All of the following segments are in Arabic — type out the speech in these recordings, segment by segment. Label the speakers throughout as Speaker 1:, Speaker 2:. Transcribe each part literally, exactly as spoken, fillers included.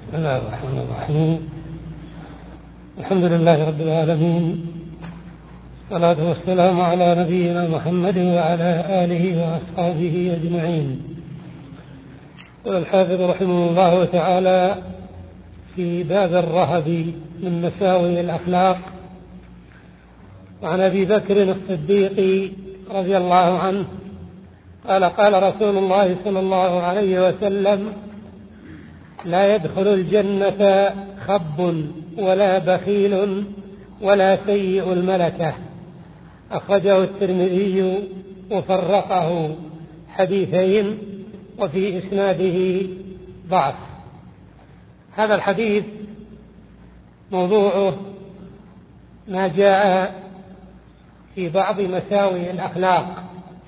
Speaker 1: بسم الله الرحمن الرحيم. الحمد لله رب العالمين، والصلاة والسلام على نبينا محمد وعلى آله وأصحابه أجمعين. قال الحافظ رحمه الله تعالى في باب الرهب من مساوئ الأخلاق: وعن أبي بكر الصديق رضي الله عنه قال: قال رسول الله صلى الله عليه وسلم: لا يدخل الجنة خب ولا بخيل ولا سيء الملكة. أخرجه الترمذي وفرقه حديثين، وفي إسناده ضعف. هذا الحديث موضوعه ما جاء في بعض مساوئ الأخلاق،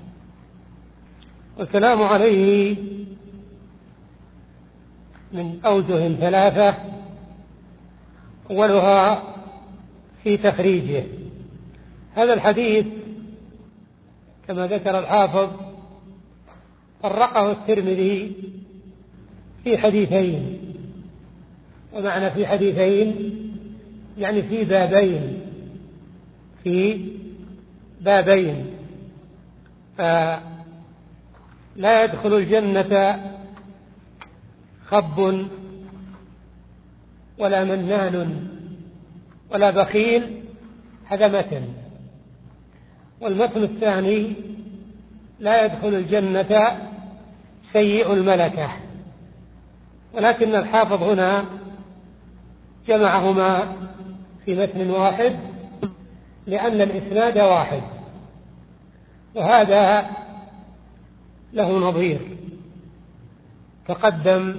Speaker 1: والكلام عليه من أوجه ثلاثة. أولها في تخريجه. هذا الحديث كما ذكر الحافظ فرقه الترمذي في حديثين، ومعنى في حديثين يعني في بابين في بابين فلا يدخل الجنة خب ولا منان ولا بخيل، هذا متن. والمتن الثاني: لا يدخل الجنة سيء الملكة. ولكن الحافظ هنا جمعهما في متن واحد لأن الإسناد واحد، وهذا له نظير تقدم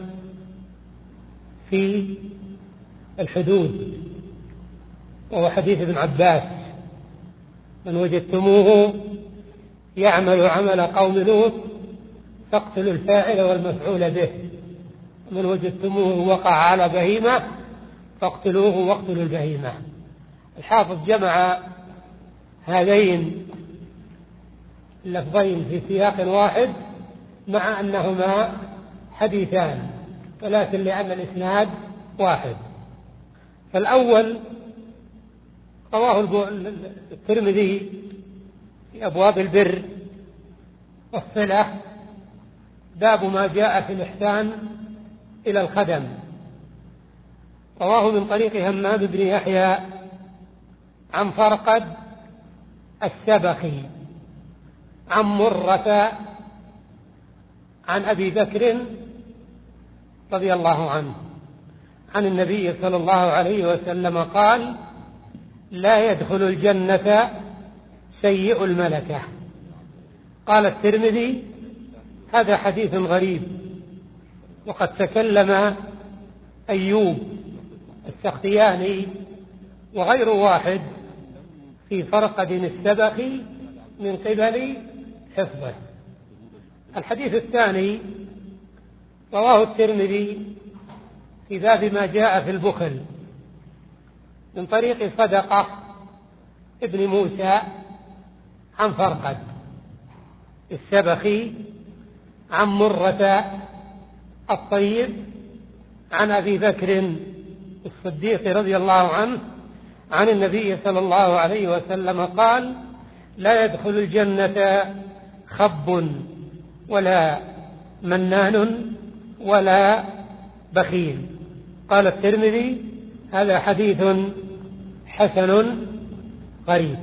Speaker 1: في الحدود، وهو حديث ابن عباس: من وجدتموه يعمل عمل قوم لوط فاقتلوا الفاعل والمفعول به، ومن وجدتموه وقع على بهيمة فاقتلوه واقتلوا البهيمة. الحافظ جمع هذين اللفظين في سياق واحد مع أنهما حديثان، ولكن لأن الإسناد واحد. فالأول رواه الترمذي في أبواب البر والصلة، باب ما جاء في الإحسان إلى الخدم. رواه من طريق همام بن يحيى عن فرقد السبخي عن مرة عن أبي بكر رضي الله عنه عن النبي صلى الله عليه وسلم قال: لا يدخل الجنة سيء الملكة. قال الترمذي: هذا حديث غريب، وقد تكلم أيوب السختياني وغير واحد في فرقد السبخي من قبل حفظه. الحديث الثاني رواه الترمذي في باب ما جاء في البخل من طريق صدقة ابن موسى عن فرقد السبخي عن مرة الطيب عن أبي بكر الصديق رضي الله عنه عن النبي صلى الله عليه وسلم قال: لا يدخل الجنة خب ولا منان ولا بخيل. قال الترمذي: هذا حديث حسن غريب.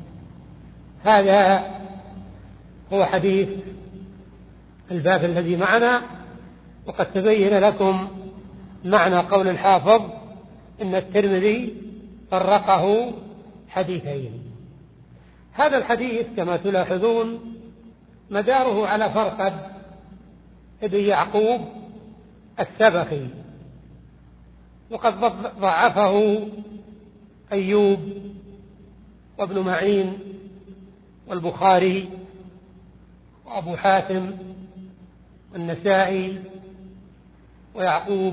Speaker 1: هذا هو حديث الباب الذي معنا، وقد تبين لكم معنى قول الحافظ إن الترمذي فرقه حديثين. هذا الحديث كما تلاحظون مداره على فرقد ابن يعقوب السبخي، وقد ضعفه أيوب وابن معين والبخاري وأبو حاتم والنسائي ويعقوب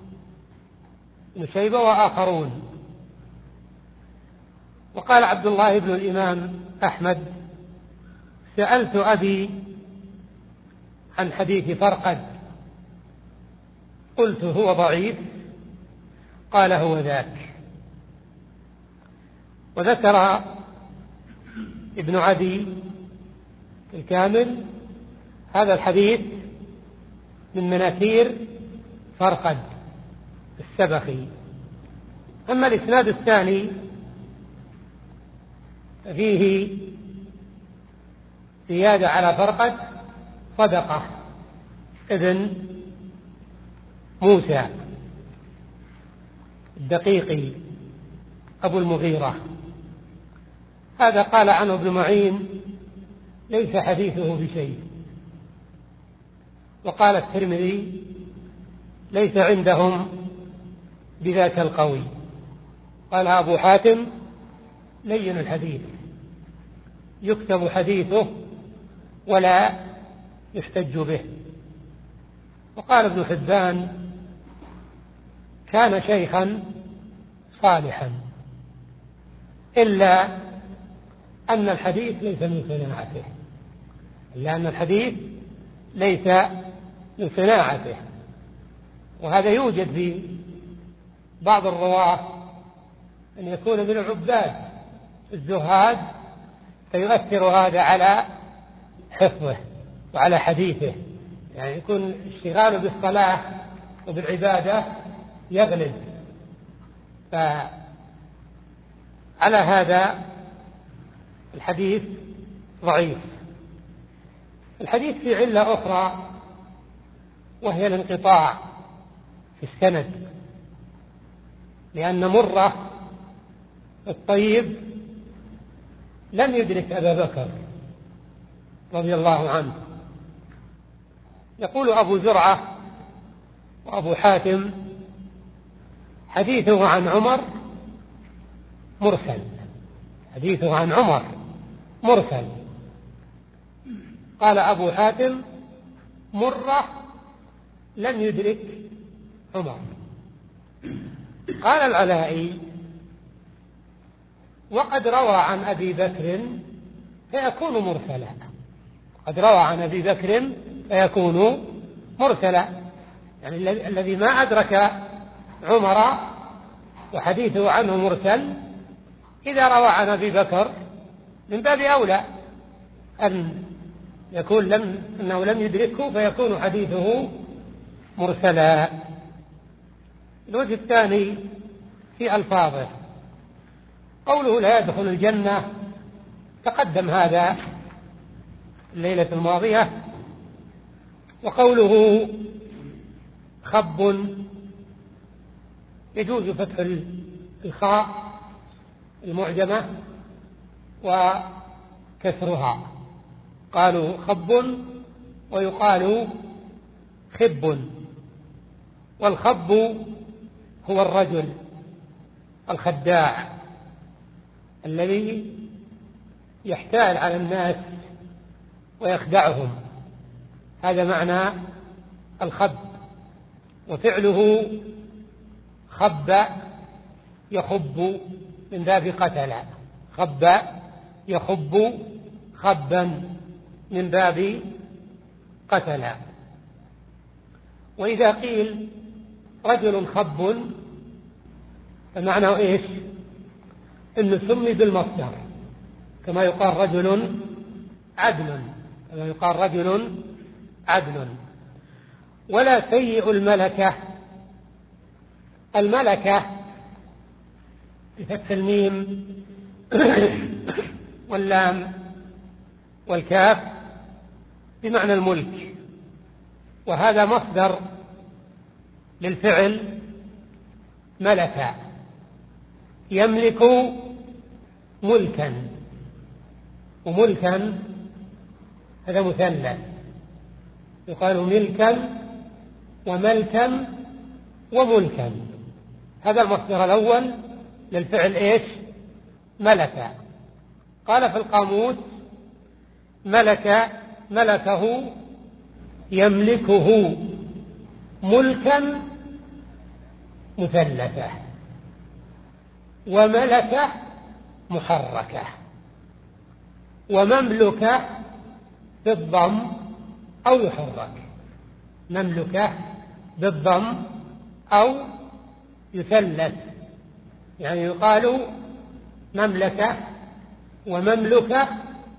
Speaker 1: بن شيبة وآخرون. وقال عبد الله بن الإمام أحمد: سألت أبي عن حديث فرقد قلت هو ضعيف قال هو ذاك. وذكر ابن عدي الكامل هذا الحديث من مناكير فرقد السبخي. أما الإسناد الثاني فيه زيادة على فرقد صدقة ابن موسى الدقيقي أبو المغيرة. هذا قال عنه ابن معين ليس حديثه بشيء. وقال الترمذي ليس عندهم بذاك القوي. قال أبو حاتم لين الحديث يكتب حديثه ولا يحتج به. وقال ابن حبان كان شيخا صالحا إلا أن الحديث ليس من صناعته إلا أن الحديث ليس من صناعته. وهذا يوجد في بعض الرواة أن يكون من العباد الزهاد فيؤثر هذا على حفظه وعلى حديثه، يعني يكون اشتغاله بالصلاة وبالعبادة يغلب. فعلى هذا الحديث ضعيف. الحديث في علة أخرى وهي الانقطاع في السند، لأن مرة الطيب لم يدرك أبا بكر رضي الله عنه. يقول أبو زرعة وأبو حاتم حديثه عن عمر مرسل حديثه عن عمر مرسل. قال أبو حاتم مرة لم يدرك عمر. قال العلائي وقد روى عن أبي بكر فيكون مرسلا قد روى عن أبي بكر فيكون مرسلا يعني الذي ما أدرك عمر وحديثه عنه مرسل إذا روى عن أبي بكر من باب أولى أن يكون لم أنه لم يدركه فيكون حديثه مرسلا. الوجه الثاني في ألفاظه قوله لا يدخل الجنة تقدم هذا الليلة الماضية. وقوله خب يجوز فتح الخاء المعجمة وكسرها. قالوا خب ويقال خب. والخب هو الرجل الخداع الذي يحتال على الناس ويخدعهم، هذا معنى الخب. وفعله خب يخب من باب قتل، خب يخب خبا من باب قتل. وإذا قيل رجل خب فمعناه إيش؟ إنه سمي بالمصدر كما يقال رجل عدل كما يقال رجل عدل. ولا سيء الملكة. الملكة بفتح الميم واللام والكاف بمعنى الملك، وهذا مصدر للفعل ملك يملك ملكا، وملكا هذا مثنى يقال ملكا وملكا وملكا. هذا المصدر الأول للفعل إيش؟ ملك. قال في القاموس ملك ملكه يملكه ملكا مثلثة، وملكة محركة، ومملكة بالضم أو يحرك، مملكة بالضم أو يثلث، يعني يقال مملكة ومملكة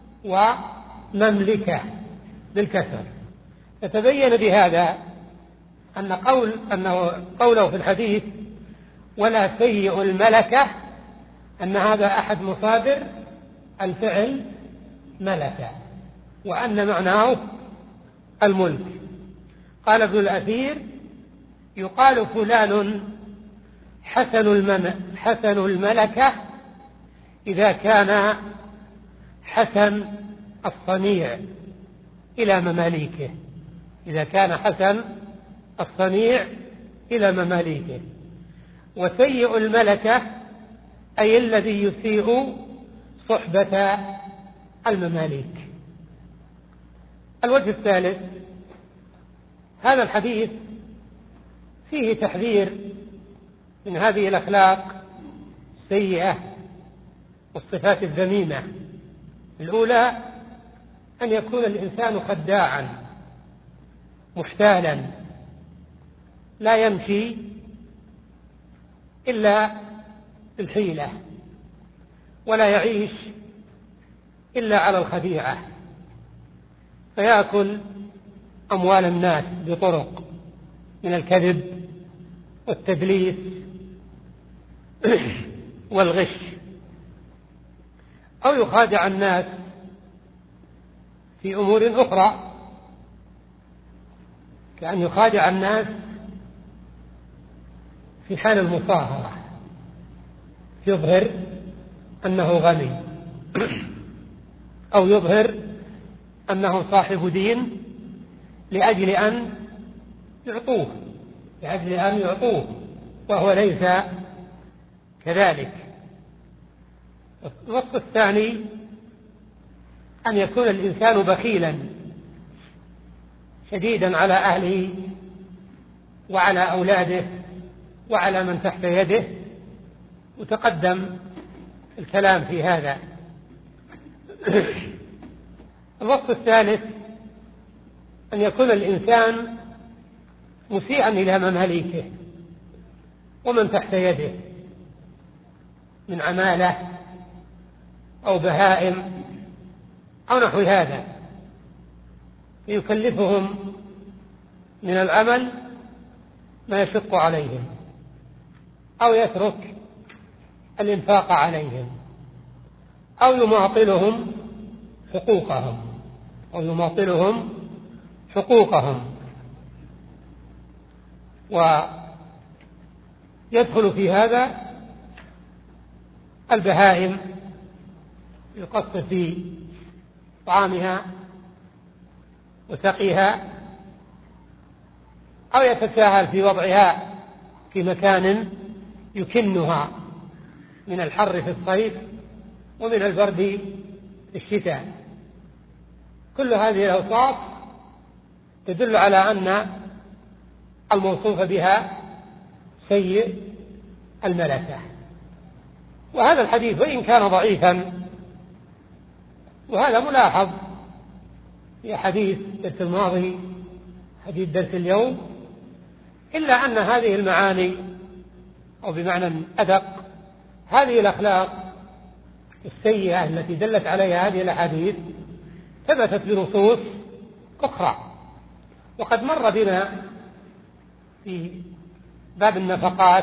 Speaker 1: ومملكة بالكسر. فتبين بهذا أن قول أنه قوله في الحديث ولا سيء الملكة أن هذا أحد مصادر الفعل ملكة، وأن معناه الملك. قال ابن الأثير يقال فلان حسن حسن الملكة إذا كان حسن الصنيع إلى مماليكه، إذا كان حسن الصنيع إلى مماليكه. وسيء الملكة أي الذي يسيء صحبة المماليك. الوجه الثالث، هذا الحديث فيه تحذير من هذه الأخلاق السيئة والصفات الذميمة. الأولى أن يكون الإنسان خداعا محتالا لا يمشي إلا بالحيلة ولا يعيش إلا على الخديعة، فيأكل أموال الناس بطرق من الكذب والتدليس والغش، أو يخادع الناس في أمور أخرى، كأن يخادع الناس في حال المصاهرة، يظهر أنه غني أو يظهر أنه صاحب دين لأجل أن يعطوه لأجل أن يعطوه وهو ليس كذلك. الوصف الثاني أن يكون الإنسان بخيلا شديدا على أهله وعلى أولاده وعلى من تحت يده، وتقدم الكلام في هذا. الوصف الثالث أن يكون الإنسان مسيئا إلى مماليكه ومن تحت يده من عمالة أو بهائم أو نحو هذا، يكلفهم من العمل ما يشق عليهم أو يترك الإنفاق عليهم أو يماطلهم حقوقهم أو يماطلهم حقوقهم ويدخل في هذا البهائم، يقصر في طعامها وسقيها أو يتساهل في وضعها في مكان يكنها من الحر في الصيف ومن البرد في الشتاء. كل هذه الأوصاف تدل على أن الموصوف بها سيء الملكة. وهذا الحديث وإن كان ضعيفا، وهذا ملاحظ في حديث الدرس الماضي حديث درس اليوم، إلا أن هذه المعاني أو بمعنى أدق هذه الأخلاق السيئة التي دلت عليها هذه الأحاديث ثبتت بنصوص أخرى. وقد مر بنا في باب النفقات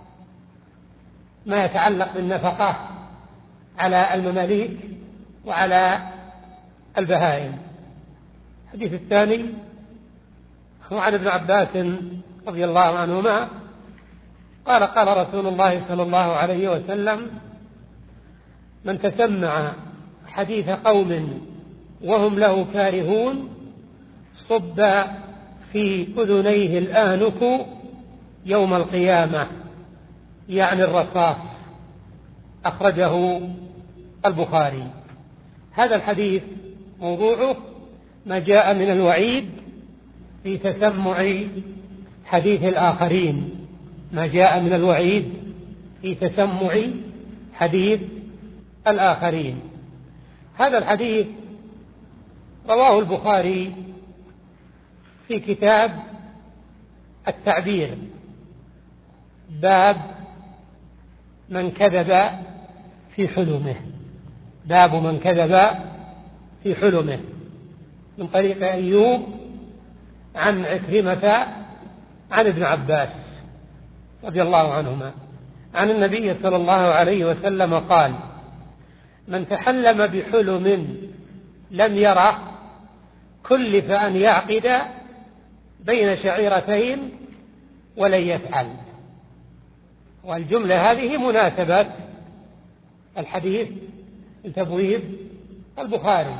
Speaker 1: ما يتعلق بالنفقة على المماليك وعلى البهائم. الحديث الثاني هو عن ابن عباس رضي الله عنهما قال قال رسول الله صلى الله عليه وسلم: من تسمع حديث قوم وهم له كارهون صب في أذنيه الآنك يوم القيامة، يعني الرصاص. أخرجه البخاري. هذا الحديث موضوعه ما جاء من الوعيد في تسمع حديث الآخرين، ما جاء من الوعيد في تسمع حديث الآخرين. هذا الحديث رواه البخاري في كتاب التعبير باب من كذب في حلمه. باب من كذب في حلمه، من طريق أيوب عن عكرمة عن ابن عباس رضي الله عنهما عن النبي صلى الله عليه وسلم قال: من تحلم بحلم لم يره كلف أن يعقد بين شعيرتين ولن يفعل. والجملة هذه مناسبة الحديث لتبويب البخاري.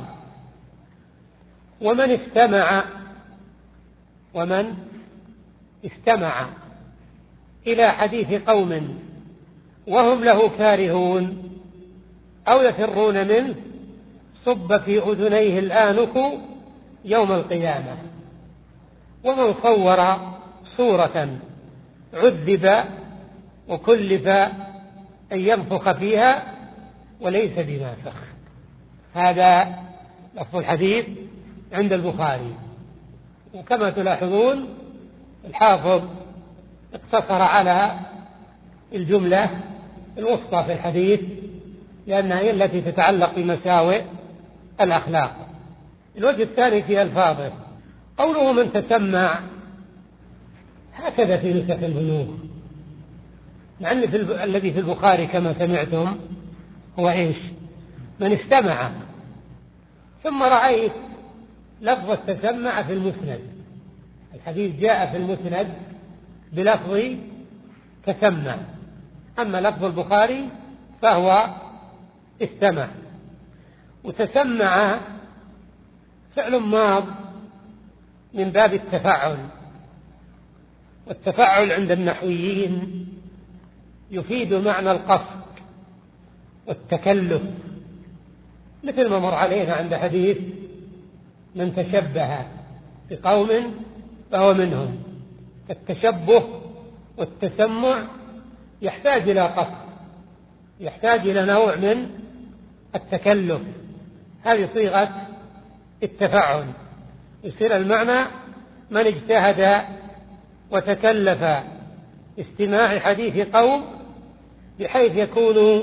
Speaker 1: ومن استمع ومن استمع إلى حديث قوم وهم له كارهون أو يفرون منه صب في أذنيه الآنك يوم القيامة. ومن صور صورة عذب وكلف أن ينفخ فيها وليس بنافخ. هذا لفظ الحديث عند البخاري. وكما تلاحظون الحافظ اقتصر على الجملة الوسطى في الحديث لأنها هي التي تتعلق بمساوئ الأخلاق. الوجه الثاني في ألفاظه قوله من تسمع، هكذا في نسخ البلوغ، مع أن الذي في البخاري كما سمعتم هو إيش؟ من استمع. ثم رأيت لفظ التسمع في المسند، الحديث جاء في المسند بلفظ تسمع، أما لفظ البخاري فهو استمع. وتسمع فعل ماض من باب التفاعل، والتفاعل عند النحويين يفيد معنى القصد والتكلف، مثل ما مر علينا عند حديث من تشبه بقوم فهو منهم. التشبه والتسمع يحتاج إلى قصد، يحتاج إلى نوع من التكلف، هذه صيغة التفاعل. يصير المعنى من اجتهد وتكلف استماع حديث قوم بحيث يكون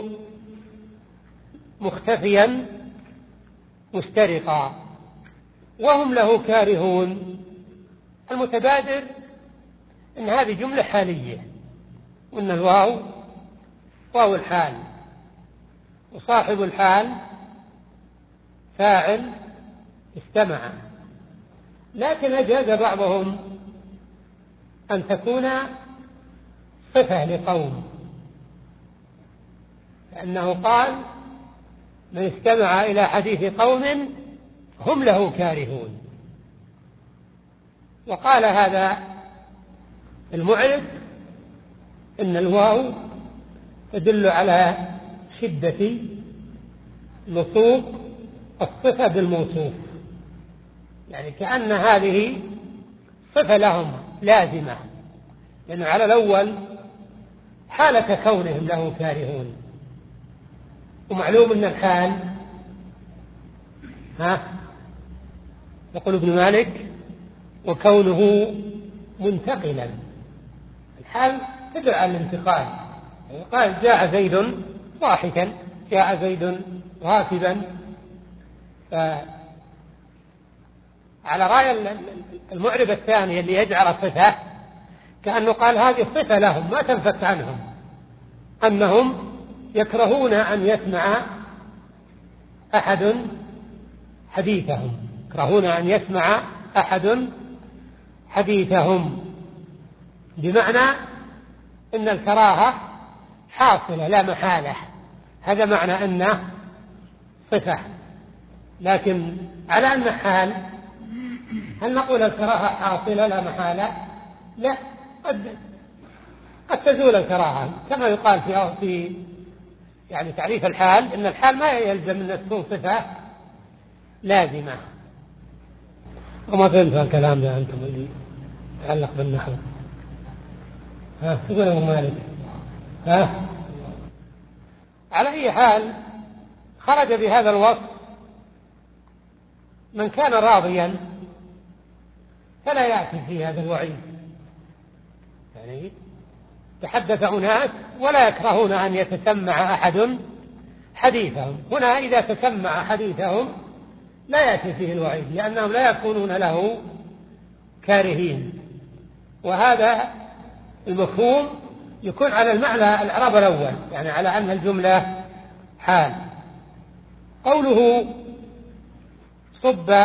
Speaker 1: مختفيا مسترقا وهم له كارهون. المتبادر ان هذه جملة حالية، وان الواو واو الحال، وصاحب الحال فاعل استمع. لكن أجاز بعضهم أن تكون صفة لقوم، لأنه قال من استمع إلى حديث قوم هم له كارهون. وقال هذا المعرب إن الواو تدل على شدة لصوق الصفة بالموصوف، يعني كأن هذه صفة لهم لازمة، لأن على الأول حالة كونهم له كارهون، ومعلوم أن الحال ها يقول ابن مالك وكونه منتقلا. الحال تدل على الانتقال، قال جاء زيد ضاحكا، جاء زيد راكبا. على رأي المعرب الثاني اللي يجعل صفة كأنه قال هذه صفة لهم ما تنفك عنهم، أنهم يكرهون أن يسمع أحد حديثهم، يكرهون أن يسمع أحد حديثهم، بمعنى إن الكراهة حاصلة لا محالة. هذا معنى أنه صفة. لكن على أن حال، هل نقول الكراهة حاصلة لا محالة؟ لا، قد قد تزول الكراهة، كما يقال في في يعني تعريف الحال إن الحال ما يلزم أن تكون صفة لازمة. وما فهمت الكلام ده أنتم اللي يتعلق بالنحو؟ ها تقول أبو مالك؟ ها على أي حال خرج بهذا الوصف من كان راضيا فلا يأتي في هذا الوعيد، يعني تحدث أناس ولا يكرهون أن يتسمع أحد حديثهم. هنا إذا تسمع حديثهم لا يأتي فيه الوعيد، لأنهم لا يكونون له كارهين، وهذا المفهوم يكون على المعنى الإعراب الأول، يعني على أن الجملة حال. قوله صب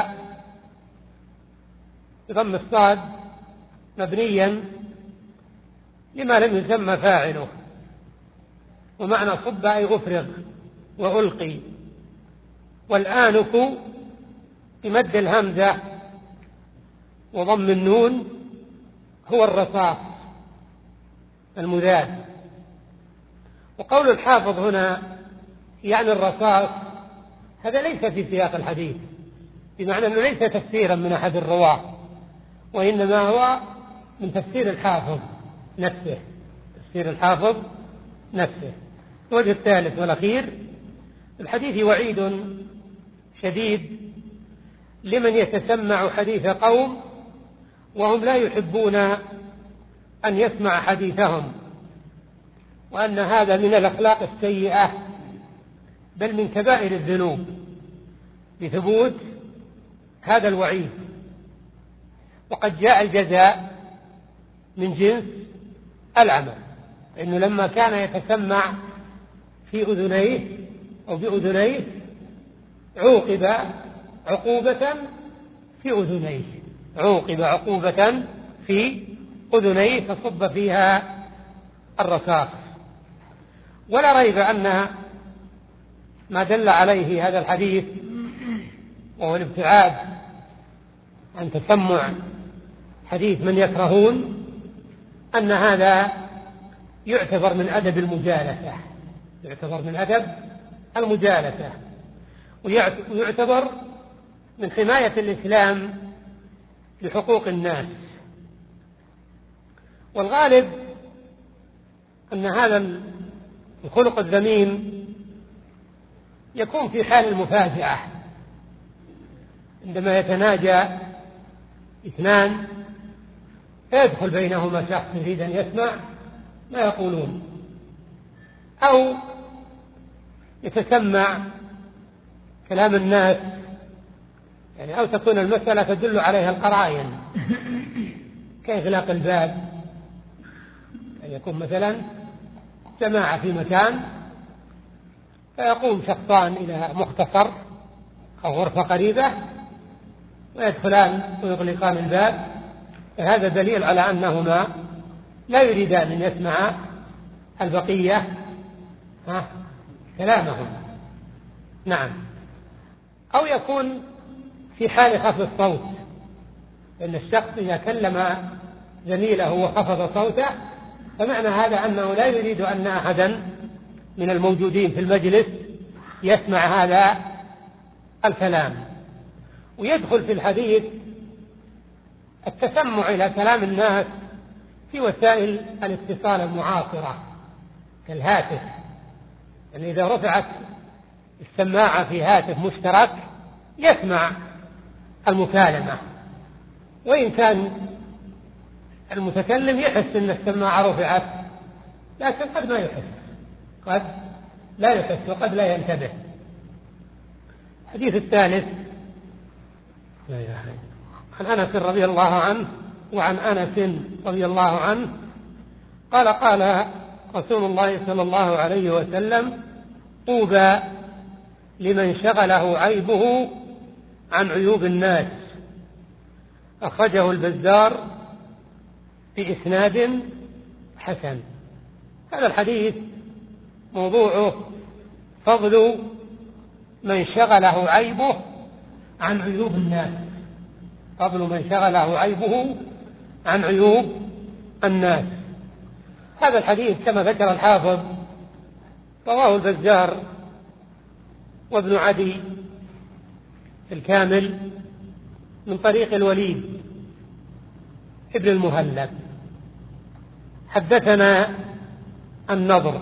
Speaker 1: بضم الصاد مبنيا لما لم يسمى فاعله، ومعنى صب أي أفرغ وألقي، والآنك بمد الهمزة وضم النون هو الرصاص المذاب. وقول الحافظ هنا يعني الرصاص هذا ليس في سياق الحديث، بمعنى أنه ليس تفسيرا من أحد الرواة، وإنما هو من تفسير الحافظ نفسه، تفسير الحافظ نفسه. الوجه الثالث والأخير: الحديث وعيد شديد لمن يتسمع حديث قوم وهم لا يحبون أن يسمع حديثهم، وأن هذا من الأخلاق السيئة بل من كبائر الذنوب، بثبوت هذا الوعيد. وقد جاء الجزاء من جنس العمل، إنه لما كان يتسمع في أذنيه أو بأذنيه عوقب عقوبة في أذنيه، عوقب عقوبة في أذنيه فصب فيها الرصاص. ولا ريب أن ما دل عليه هذا الحديث وهو الابتعاد عن تسمع حديث من يكرهون أن هذا يعتبر من أدب المجالسة، يعتبر من أدب المجالسة، ويعتبر من حماية الإسلام لحقوق الناس. والغالب أن هذا الخلق الذميم يكون في حال المفاجأة، عندما يتناجى اثنان فيدخل بينهما شخص يريد أن يسمع ما يقولون، أو يتسمع كلام الناس، يعني أو تكون المسألة تدل عليها القرائن كإغلاق الباب، يعني يكون مثلا جماعة في مكان فيقوم شخصان إلى مختصر أو غرفة قريبة ويدخلان ويغلقان الباب، فهذا دليل على أنهما لا يريدان أن يسمع البقية ها كلامهم. نعم. أو يكون في حال خفض الصوت، لأن الشخص إذا كلم زميله وخفض صوته فمعنى هذا أنه لا يريد أن أحدا من الموجودين في المجلس يسمع هذا الكلام. ويدخل في الحديث التسمع إلى كلام الناس في وسائل الاتصال المعاصرة كالهاتف، يعني إذا رفعت السماعة في هاتف مشترك يسمع المكالمة، وإن كان المتكلم يحس أن السماعة رفعت لكن قد ما يحس، قد لا يحس وقد لا ينتبه. الحديث الثالث عن أنس رضي الله عنه وعن أنس رضي الله عنه قال قال رسول الله صلى الله عليه وسلم: طوبى لمن شغله عيبه عن عيوب الناس. أخرجه البزار بإسناد حسن. هذا الحديث موضوعه فضل من شغله عيبه عن عيوب الناس، فضل من شغله عيبه عن عيوب الناس. هذا الحديث كما ذكر الحافظ رواه البزار وابن عدي في الكامل من طريق الوليد ابن المهلب. حدثنا النضر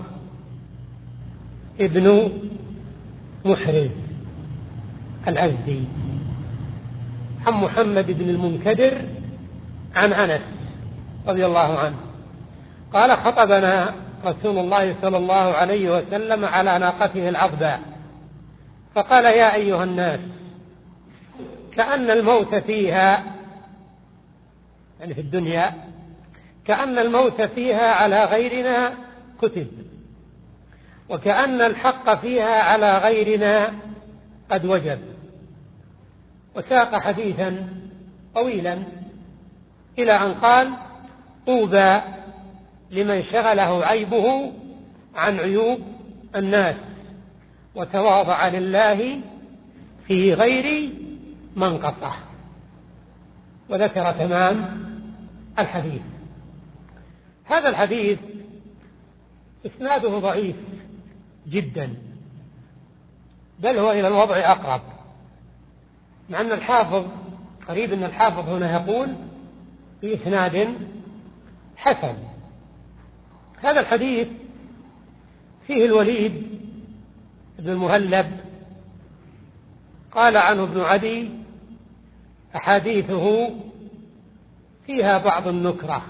Speaker 1: ابن محرز الأزدي عن محمد بن المنكدر عن أنس رضي الله عنه قال: خطبنا رسول الله صلى الله عليه وسلم على ناقته العضباء فقال: يا أيها الناس، كأن الموت فيها، يعني في الدنيا، كأن الموت فيها على غيرنا كتب، وكأن الحق فيها على غيرنا قد وجب. وساق حديثا طويلا إلى أن قال: طوبى لمن شغله عيبه عن عيوب الناس وتواضع لله في غير منقصة، وذكر تمام الحديث. هذا الحديث إسناده ضعيف جدا، بل هو إلى الوضع أقرب، مع أن الحافظ قريب أن الحافظ هنا يقول في إسناد حسن. هذا الحديث فيه الوليد بن المهلب قال عنه ابن عدي: أحاديثه فيها بعض النكرة.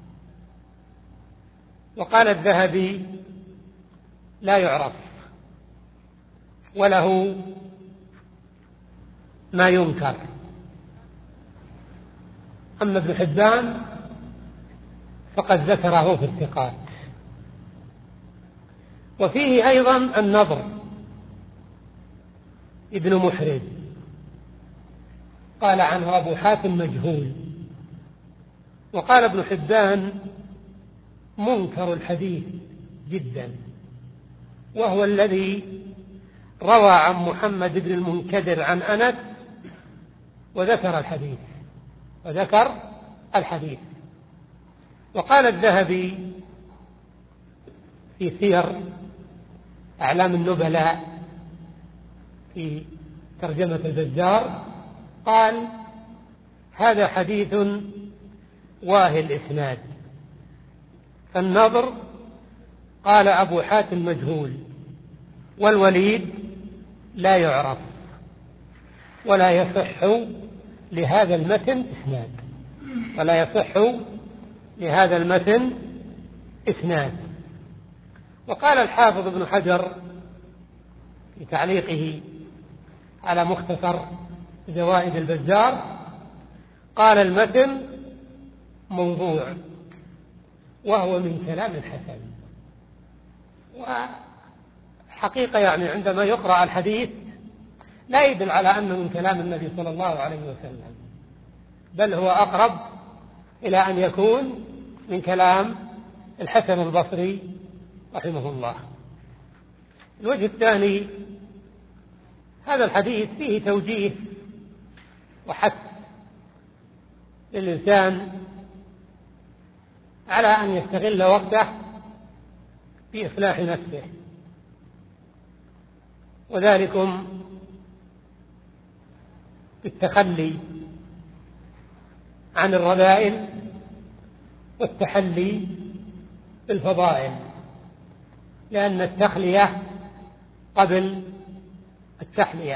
Speaker 1: وقال الذهبي: لا يعرف وله ما ينكر. أما ابن حبان فقد ذكره في الثقات. وفيه أيضا النضر ابن محرز قال عنه أبو حاتم مجهول. وقال ابن حبان: منكر الحديث جدا، وهو الذي روى عن محمد بن المنكدر عن أنس وذكر الحديث وذكر الحديث. وقال الذهبي في سير أعلام النبلاء في ترجمة البزار قال: هذا حديث واهي الإسناد. فالنضر قال أبو حاتم مجهول، والوليد لا يعرف، ولا يصح لهذا المتن إسناد ولا يصح لهذا المتن إسناد. وقال الحافظ ابن حجر في تعليقه على مختصر زوائد البزار: قال المتن موضوع، وهو من كلام الحسن. وحقيقة يعني عندما يقرأ الحديث لا يدل على أنه من كلام النبي صلى الله عليه وسلم، بل هو أقرب إلى أن يكون من كلام الحسن البصري رحمه الله. الوجه الثاني: هذا الحديث فيه توجيه وحث للإنسان على أن يستغل وقته في إصلاح نفسه، وذلكم بالتخلي عن الرذائل والتحلي بالفضائل، لأن التخلية قبل التحلية.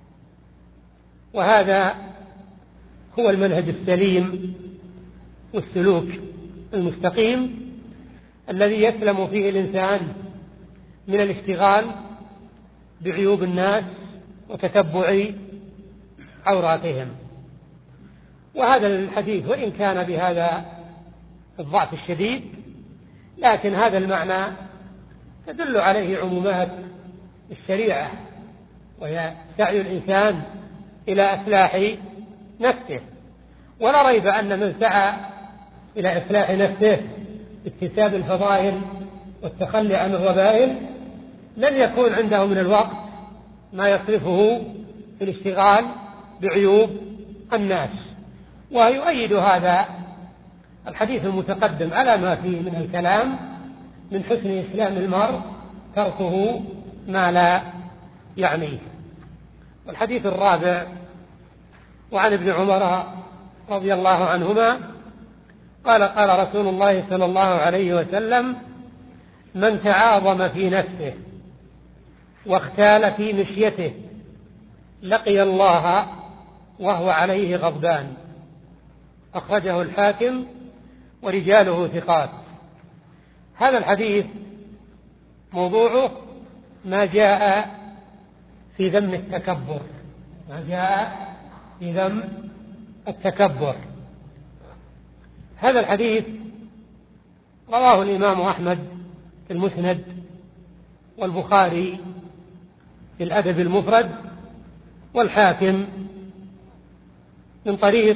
Speaker 1: وهذا هو المنهج السليم والسلوك المستقيم الذي يسلم فيه الإنسان من الاشتغال بعيوب الناس وتتبع عوراتهم. وهذا الحديث وإن كان بهذا الضعف الشديد، لكن هذا المعنى تدل عليه عمومات الشريعة، وهي سعي الإنسان إلى إصلاح نفسه. ولا ريب أن من سعى إلى إصلاح نفسه باكتساب الفضائل والتخلي عن الرذائل لن يكون عنده من الوقت ما يصرفه في الاشتغال بعيوب الناس. ويؤيد هذا الحديث المتقدم على ما فيه من الكلام من حسن إسلام المرء تركه ما لا يعنيه. والحديث الرابع: وعن ابن عمر رضي الله عنهما قال: قال رسول الله صلى الله عليه وسلم: من تعاظم في نفسه واختال في مشيته لقي الله وهو عليه غضبان. أخرجه الحاكم ورجاله ثقات. هذا الحديث موضوعه ما جاء في ذم التكبر، ما جاء في ذم التكبر. هذا الحديث رواه الإمام أحمد في المسند، والبخاري في الأدب المفرد، والحاكم من طريق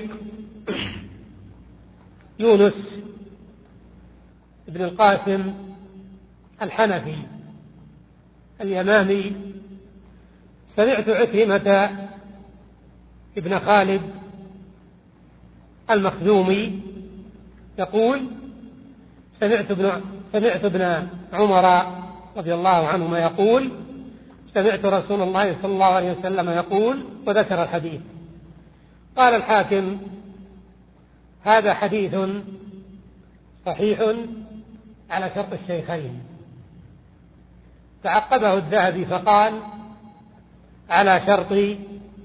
Speaker 1: يونس بن القاسم الحنفي اليمامي. سمعت عكرمة ابن خالد المخزومي يقول سمعت ابن, سمعت ابن عمر رضي الله عنهما يقول سمعت رسول الله صلى الله عليه وسلم يقول، وذكر الحديث. قال الحاكم: هذا حديث صحيح على شرط الشيخين. تعقبه الذهبي فقال: على شرط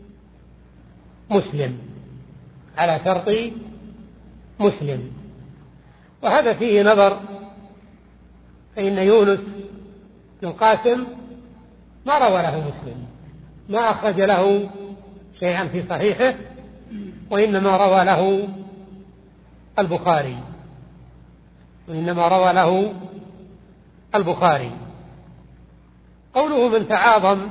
Speaker 1: مسلم، على شرط مسلم. وهذا فيه نظر، فإن يونس بن القاسم ما روى له مسلم، ما أخرج له شيئا في صحيحه، وإنما روى له البخاري، وإنما روى له البخاري. قوله من تعاظم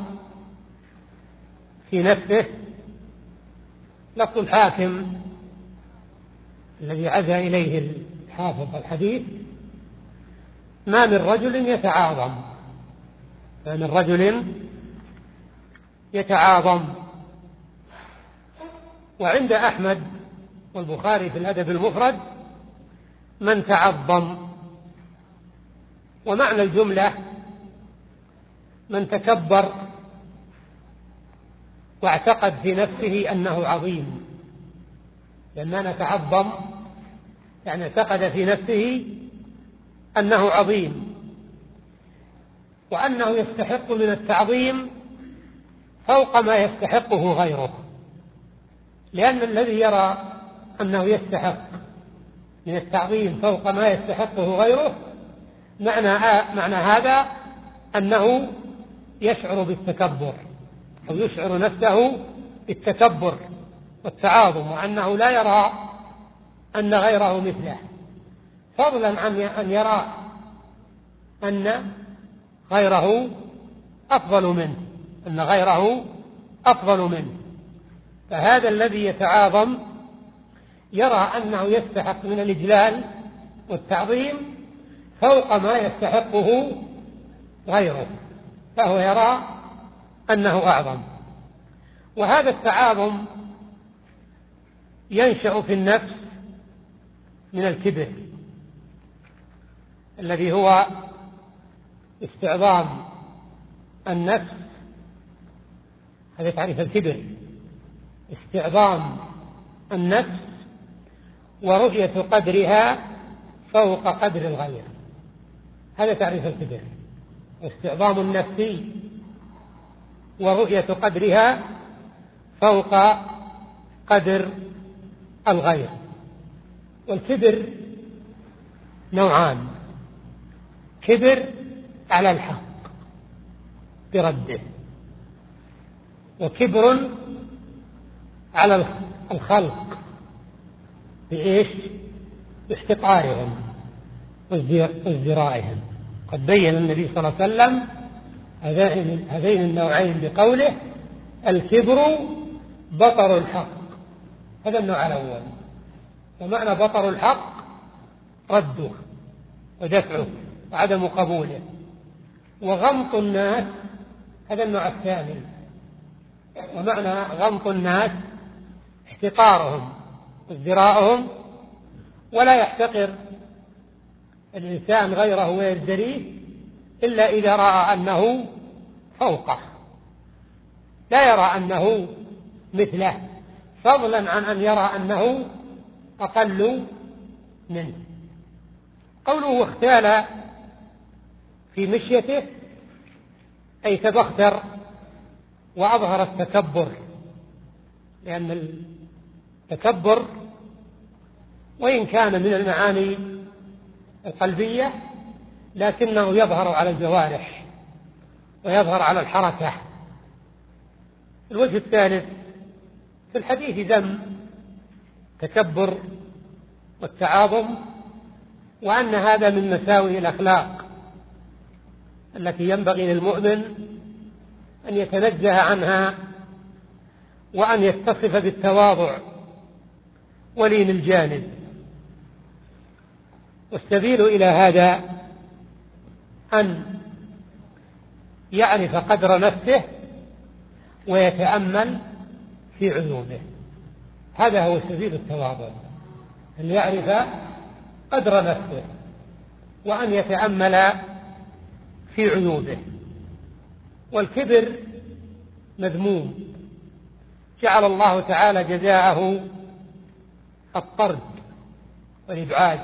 Speaker 1: في نفسه، لفظ الحاكم الذي عزى إليه الحافظ الحديث: ما من رجل يتعاظم، ما من رجل يتعاظم. وعند أحمد والبخاري في الأدب المفرد: من تعظم. ومعنى الجملة: من تكبر واعتقد في نفسه أنه عظيم. لما نتعظم يعني اعتقد في نفسه أنه عظيم، وأنه يستحق من التعظيم فوق ما يستحقه غيره. لأن الذي يرى أنه يستحق من التعظيم فوق ما يستحقه غيره، معنى, معنى هذا أنه يشعر بالتكبر، أو يشعر نفسه بالتكبر والتعاظم، وأنه لا يرى أن غيره مثله، فضلا عن أن يرى أن غيره أفضل منه، أن غيره أفضل منه. فهذا الذي يتعاظم يرى أنه يستحق من الإجلال والتعظيم فوق ما يستحقه غيره، فهو يرى أنه أعظم. وهذا التعاظم ينشأ في النفس من الكبر، الذي هو استعظام النفس. هذا تعريف الكبر: استعظام النفس ورؤية قدرها فوق قدر الغير. هذا تعريف الكبر: استعظام النفس ورؤية قدرها فوق قدر الغير. والكبر نوعان: كبر على الحق برده، وكبر على الخلق بإيش؟ باحتقارهم وازدرائهم. قد بين النبي صلى الله عليه وسلم هذين النوعين بقوله: الكبر بطر الحق. هذا النوع الأول. ومعنى بطر الحق رده ودفعه وعدم قبوله. وغمط الناس هذا النوع الثاني. ومعنى غمط الناس احتقارهم وازدراءهم، ولا يحتقر الإنسان غيره ويزدريه إلا إذا رأى أنه فوقه، لا يرى أنه مثله، فضلا عن أن يرى أنه أقل منه. قوله اختال في مشيته أي تبختر وأظهر التكبر، لأن التكبر وإن كان من المعاني القلبية لكنه يظهر على الجوارح ويظهر على الحركة. الوجه الثالث في الحديث ذم التكبر والتعاظم، وأن هذا من مساوئ الأخلاق التي ينبغي للمؤمن أن يتنزه عنها، وأن يتصف بالتواضع ولين الجانب. والسبيل إلى هذا أن يعرف قدر نفسه ويتأمل في عيوبه، هذا هو سبيل التواضع، أن يعرف قدر نفسه وأن يتأمل في عيوبه. والكبر مذموم، جعل الله تعالى جزاءه الطرد والإبعاد.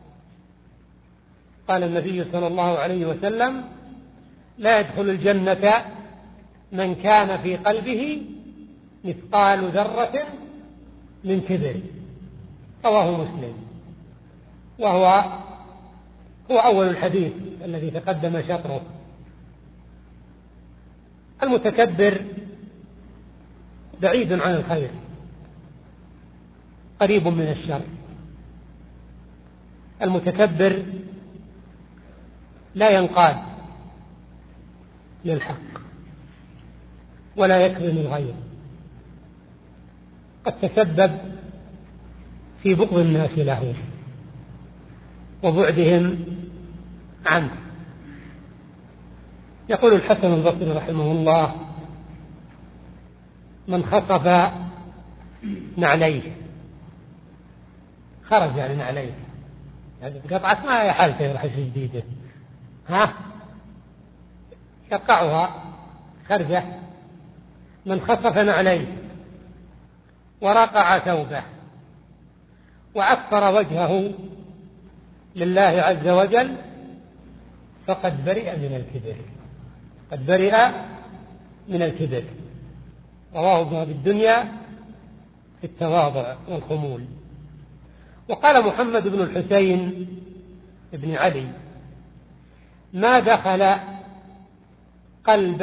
Speaker 1: قال النبي صلى الله عليه وسلم: لا يدخل الجنة من كان في قلبه مثقال ذرة من كبر، رواه مسلم، وهو هو أول الحديث الذي تقدم شطره. المتكبر بعيد عن الخير، قريب من الشر. المتكبر لا ينقاد للحق ولا يكرم الغير، قد تسبب في بغض الناس له وبعدهم عنه. يقول الحسن البصري رحمه الله: من خطف نعليه، خرج يعني نعليه، يعني قطعت ما هي حالته راح يصير جديده، ها يقطعها خرجه. من خطف نعليه ورقع ثوبه وعفر وجهه لله عز وجل فقد برئ من الكبر، قد برئ من الكبر. رواه ابن أبي الدنيا في التواضع والخمول. وقال محمد بن الحسين بن علي: ما دخل قلب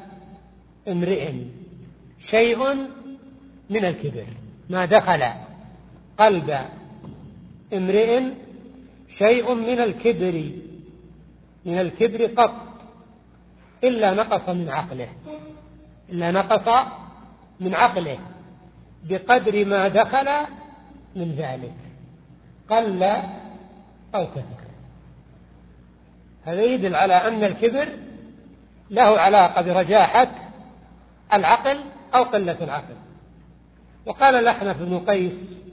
Speaker 1: امرئ شيء من الكبر، ما دخل قلب امرئ شيء من الكبر من الكبر قط إلا نقص من عقله، إلا نقص من عقله بقدر ما دخل من ذلك، قل أو كثر. هذا يدل على أن الكبر له علاقة برجاحة العقل أو قلة العقل. وقال الأحنف بن قيس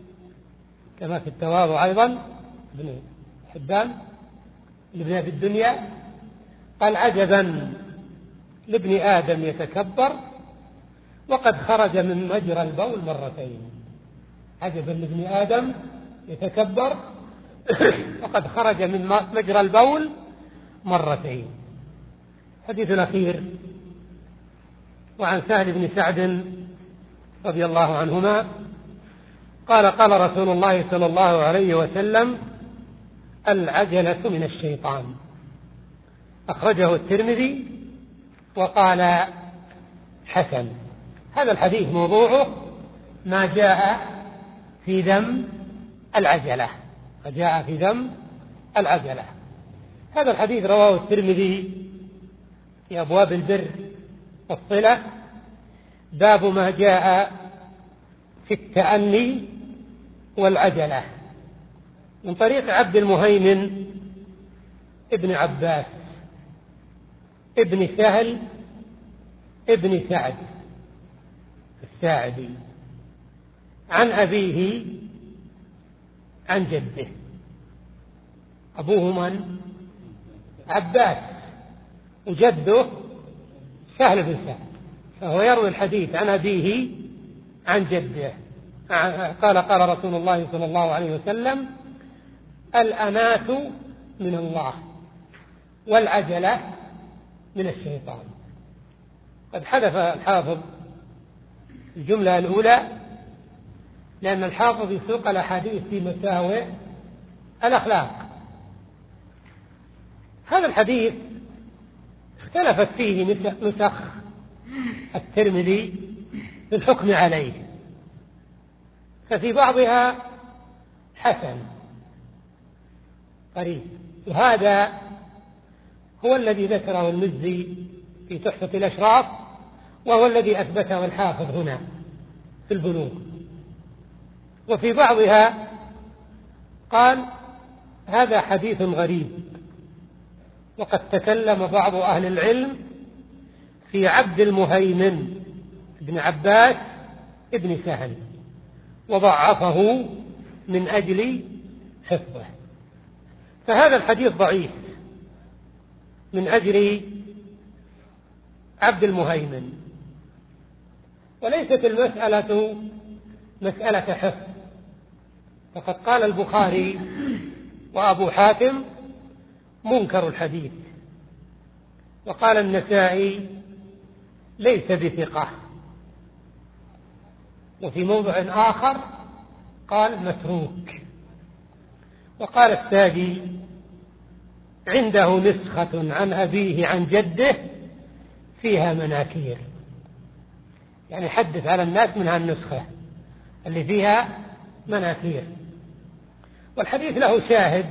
Speaker 1: كما في التواضع أيضا ابن حبان لابن أبي الدنيا، قال: عجبا لابن آدم يتكبر وقد خرج من مجرى البول مرتين. عجبا لابن آدم يتكبر وقد خرج من مجرى البول مرتين. حديث الأخير وعن سهل بن سعد رضي الله عنهما قال: قال رسول الله صلى الله عليه وسلم: العجلة من الشيطان. أخرجه الترمذي وقال: حسن. هذا الحديث موضوعه ما جاء في ذم العجلة، ما جاء في ذم العجلة. هذا الحديث رواه الترمذي في أبواب البر والصلة، باب ما جاء في التأني والعجلة، من طريق عبد المهيمن ابن عباس ابن سهل ابن سعد الساعدي عن أبيه عن جده. أبوه من؟ عباس، وجده سهل بن سعد، فهو يروي الحديث عن أبيه عن جده. قال: قال رسول الله صلى الله عليه وسلم: الأناة من الله والعجلة من الشيطان. قد حذف الحافظ الجملة الأولى لأن الحافظ يسوق الأحاديث في مساوئ الأخلاق، هذا الحديث اختلفت فيه نسخ الترمذي في الحكم عليه، ففي بعضها حسن قريب، وهذا هو الذي ذكره المزي في تحفة الأشراف، وهو الذي أثبته الحافظ هنا في البلوغ. وفي بعضها قال هذا حديث غريب، وقد تكلم بعض أهل العلم في عبد المهيمن ابن عباس ابن سهل وضعفه من أجل حفظه، فهذا الحديث ضعيف من أجل عبد المهيمن، وليست المسألة مسألة حفظ، فقد قال البخاري وأبو حاتم منكر الحديث، وقال النسائي ليس بثقة، وفي موضع آخر قال متروك، وقال الساجي عنده نسخة عن أبيه عن جده فيها مناكير، يعني حدث على الناس من هالنسخة اللي فيها مناكير. والحديث له شاهد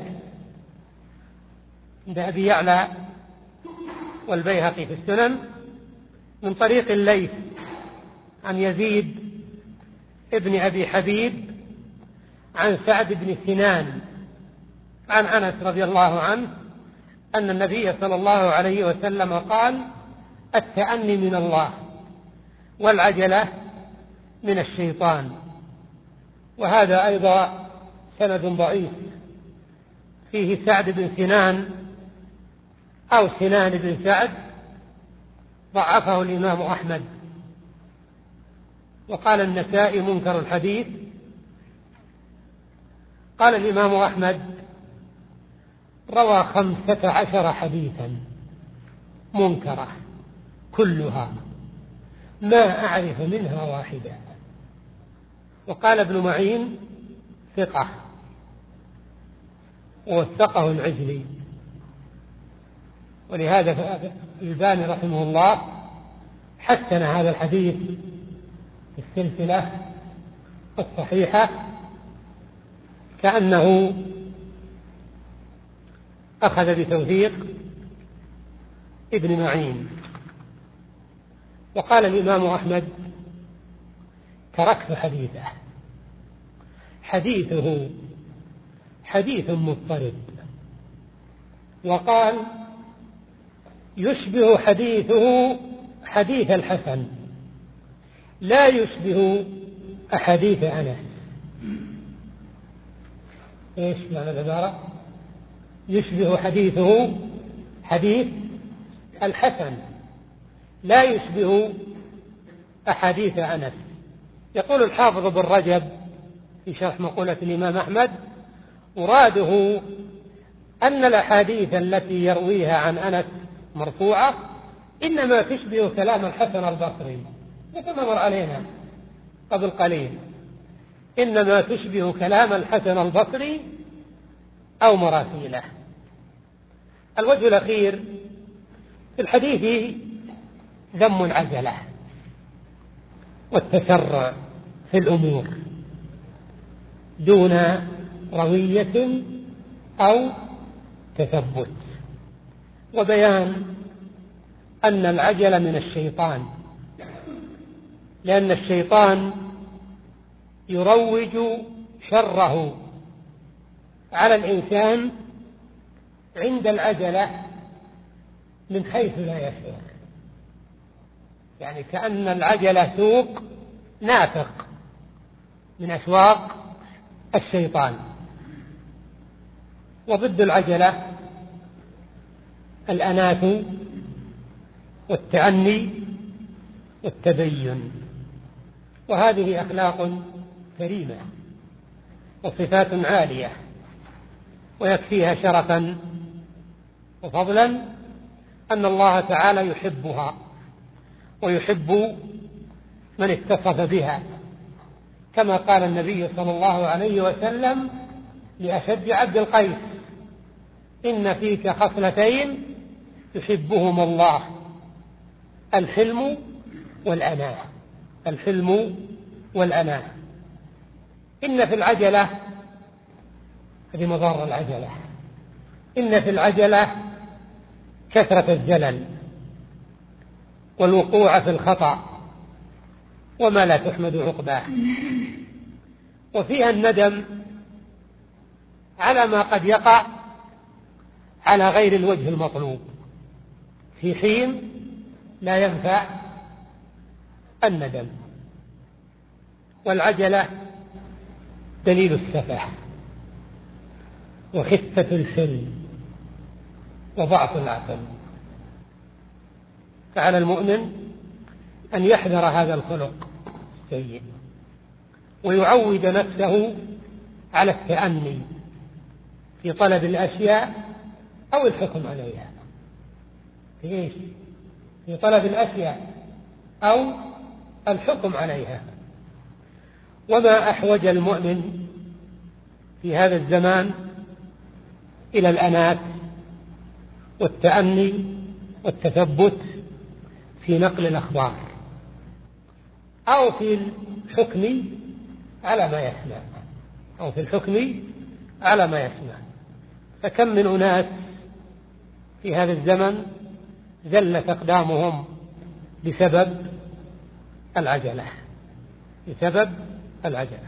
Speaker 1: عند أبي يعلى والبيهقي في السنن من طريق الليث عن يزيد ابن أبي حبيب عن سعد بن سنان عن أنس رضي الله عنه أن النبي صلى الله عليه وسلم قال التأني من الله والعجلة من الشيطان. وهذا أيضا سند ضعيف فيه سعد بن سنان أو سنان بن سعد، ضعفه الإمام أحمد. وقال النسائي منكر الحديث. قال الإمام أحمد روى خمسة عشر حديثا منكرة كلها ما أعرف منها واحدة. وقال ابن معين ثقة ووثقه العجلي، ولهذا الألباني رحمه الله حسن هذا الحديث في السلسلة الصحيحة كأنه أخذ بتوثيق ابن معين. وقال الإمام أحمد تركت حديثه، حديثه حديث مضطرب. وقال يشبه حديثه حديث الحسن لا يشبه أحاديث أنس. إيش معنى العبارة؟ يشبه حديثه حديث الحسن لا يشبه أحاديث أنس. يقول الحافظ بن رجب في شرح مقولة الإمام أحمد مراده أن الأحاديث التي يرويها عن أنس مرفوعة إنما تشبه كلام الحسن البصري، مثل ما مر علينا قبل قليل، إنما تشبه كلام الحسن البصري أو مراسيله. الوجه الأخير في الحديث ذم العجلة والتسرع في الأمور دون روية أو تثبت، وبيان أن العجلة من الشيطان، لأن الشيطان يروج شره على الإنسان عند العجلة من حيث لا يشعر، يعني كأن العجلة سوق نافق من أسواق الشيطان. وضد العجلة الأناة والتعني والتبين، وهذه أخلاق كريمة وصفات عالية، ويكفيها شرفا وفضلا أن الله تعالى يحبها ويحب من اتصف بها، كما قال النبي صلى الله عليه وسلم لأشج عبد القيس إن فيك خصلتين يحبهما الله: الحلم والأناة. الحلم والأناة. إن في العجلة، هذه مضار العجلة، إن في العجلة كثرة الزلل والوقوع في الخطأ وما لا تحمد عقباه، وفيها الندم على ما قد يقع على غير الوجه المطلوب في حين لا ينفع الندم. والعجلة دليل السفه وخفة الحلم وضعف العقل، فعلى المؤمن أن يحذر هذا الخلق السيء ويعود نفسه على التأني في طلب الأشياء أو الحكم عليها. في إيش؟ في طلب الأشياء أو الحكم عليها. وما أحوج المؤمن في هذا الزمان إلى الأنات والتأني والتثبت في نقل الأخبار أو في الحكم على ما يسمع أو في الحكم على ما يسمع. فكم من أناس في هذا الزمن زلت أقدامهم بسبب العجلة بسبب العجلة.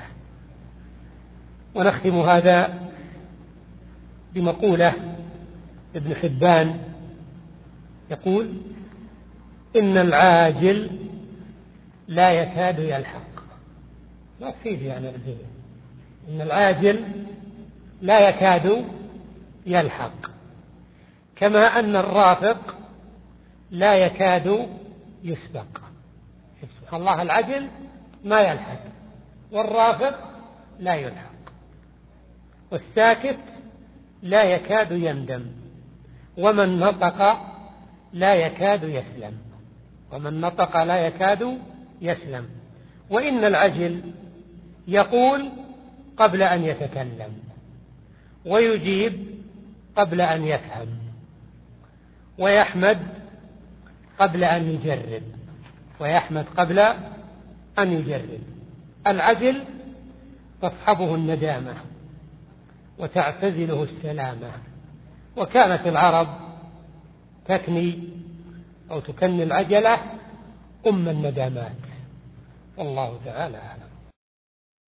Speaker 1: ونختم هذا بمقولة ابن حبان يقول: إن العاجل لا يكاد يلحق. ما تفيد يعني الفيديو. إن العاجل لا يكاد يلحق، كما أن الرافق لا يكاد يسبق. سبحان الله، العجل ما يلحق والرافق لا يلحق، والساكت لا يكاد يندم، ومن نطق لا يكاد يسلم ومن نطق لا يكاد يسلم. وإن العجل يقول قبل أن يتكلم ويجيب قبل أن يفهم ويحمد قبل أن يجرب ويحمد قبل أن يجرب. العجل تصحبه الندامة وتعتزله السلامة. وكانت العرب تكني أو تكني العجلة أم الندامات. والله تعالى أعلم.